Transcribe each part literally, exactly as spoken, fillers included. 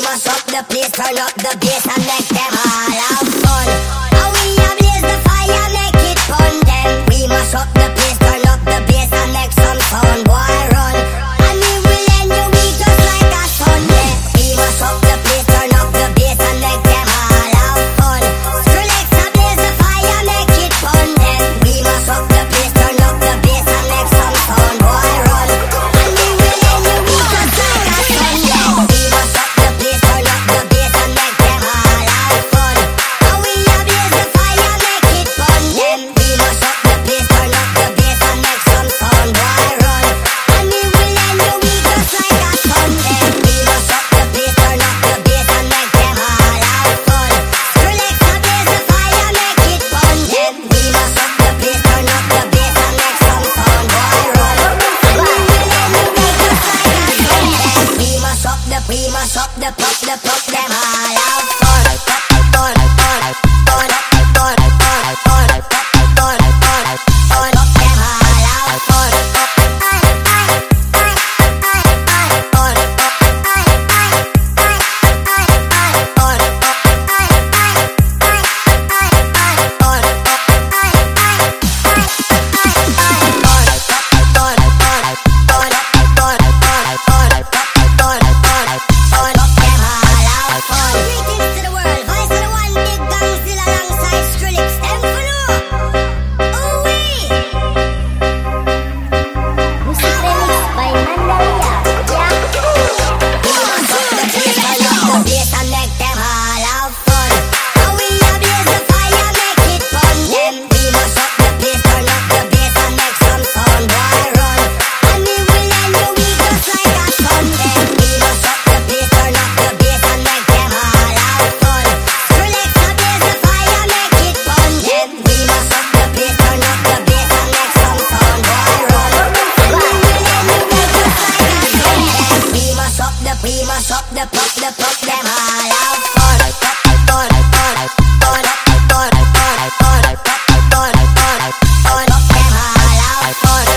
mash up the place, turn up the bass and make them all have fun. And we a blaze the fire, make it fun. Then we mash up the place, turn up the bass and make some sound. Boy run, and we will end your week just like a Sunday. We mash up the place, turn up the bass and make them all have fun. Skrillex a blaze the fire, make it fun. Then we mash up the place, turn up the bass and make some sound. Boy run, and we will end your week just like a Sunday. We mash up the place, turn up the bass and make them all have fun. And we a blaze the fire, make it fun. Then we mash up the place, turn up the bass and make some sound. Boy run, and we will end your week just like a Sunday. We mash up the place, turn up the bass and make them all have fun. Skrillex a blaze the fire, make it fun. Then we mash up the place, turn up the bass and make some sound. Boy run, and we will end your week just like a Sunday. We mash up the, we mash up the pop, the pop, them all have fun. Fun, fun, fun, fun, fun, fun, fun, fun, fun, fun, them all have fun. Greetings to the world, voice of the one big gang still alongside Skrillex, them for know. Ooh-wee. Music remix by Mandaria. We mash up the place, turn up the bass and make them all have fun. And we a blaze the fire, make it fun. Then we mash up the place, turn up the bass and make some sound. Boy run, and we will end your week just like a Sunday. We mash up the place, turn up the bass and make them all have fun. Skrillex a blaze the fire, make it fun. Then we mash up the place, turn up the bass and make some sound. Boy run, and we will end your week just like a Sunday. We mash up the, we mash up the pop, the pop, them all have fun. Fun, fun, fun, fun, fun, fun, fun, fun, fun, them all have fun.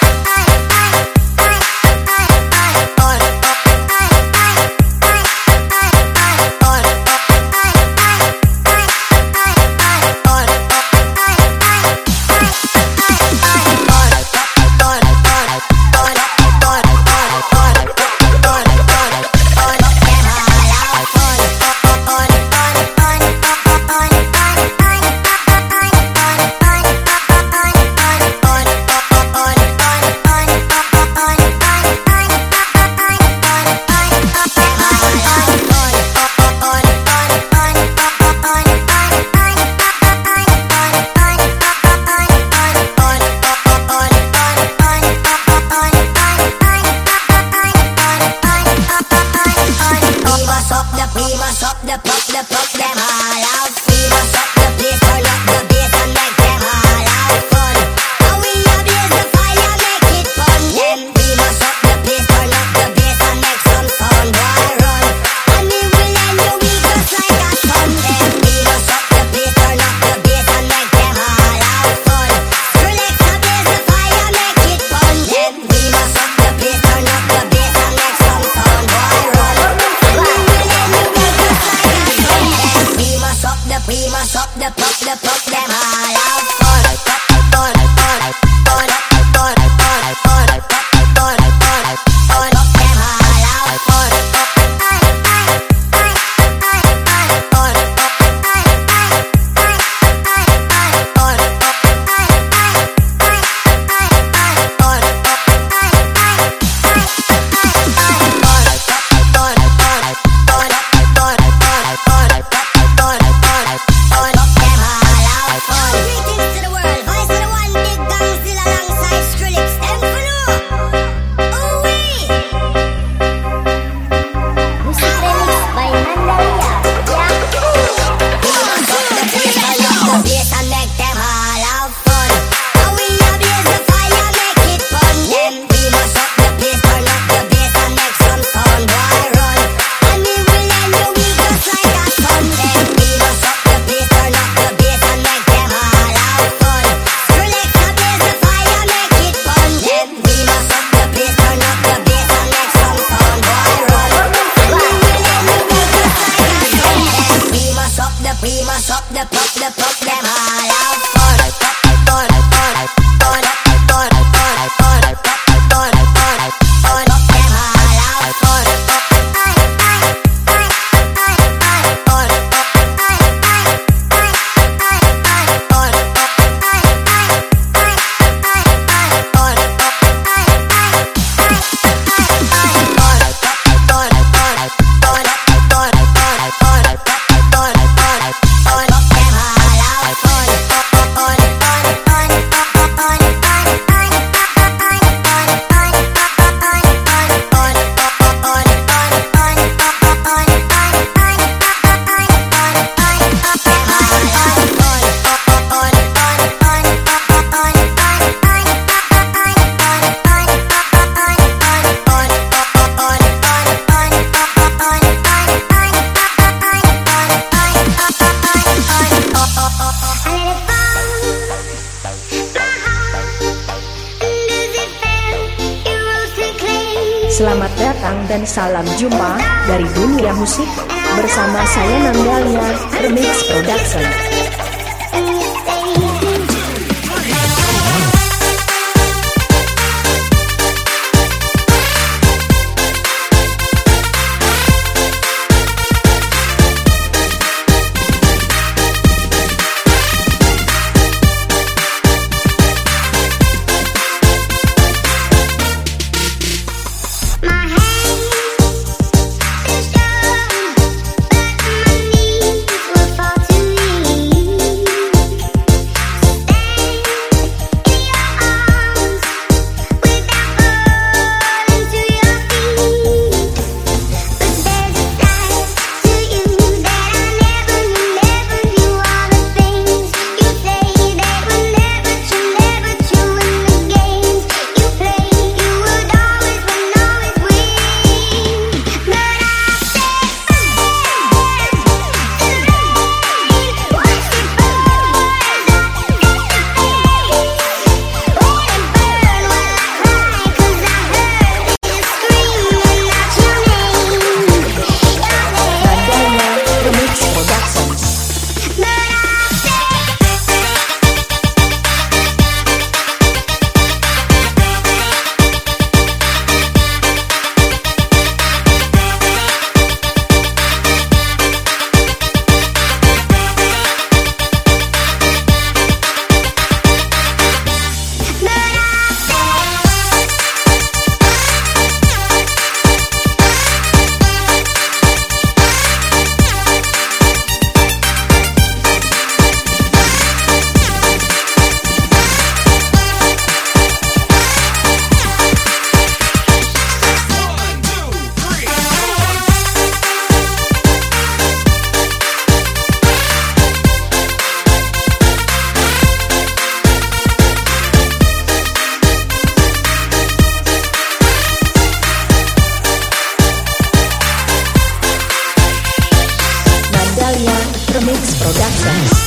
We mash up the, we mash up the pop, the pop, them all have. We mash up the place, turn up the bass and make them all have fun. And we a blaze the fire, make it fun. Then we mash up the place, turn up the bass and make some sound. Boy run, and we will end your week just like a Sunday. We mash up the place, turn up the bass and make them all have fun. Skrillex a blaze the fire, make it fun. Then we mash up the place, turn up the bass and make some sound. Boy run, and we will end your week just like a Sunday. datang dan salam jumpa dari dunia musik bersama saya Nandalia Remix Production. Remix Production.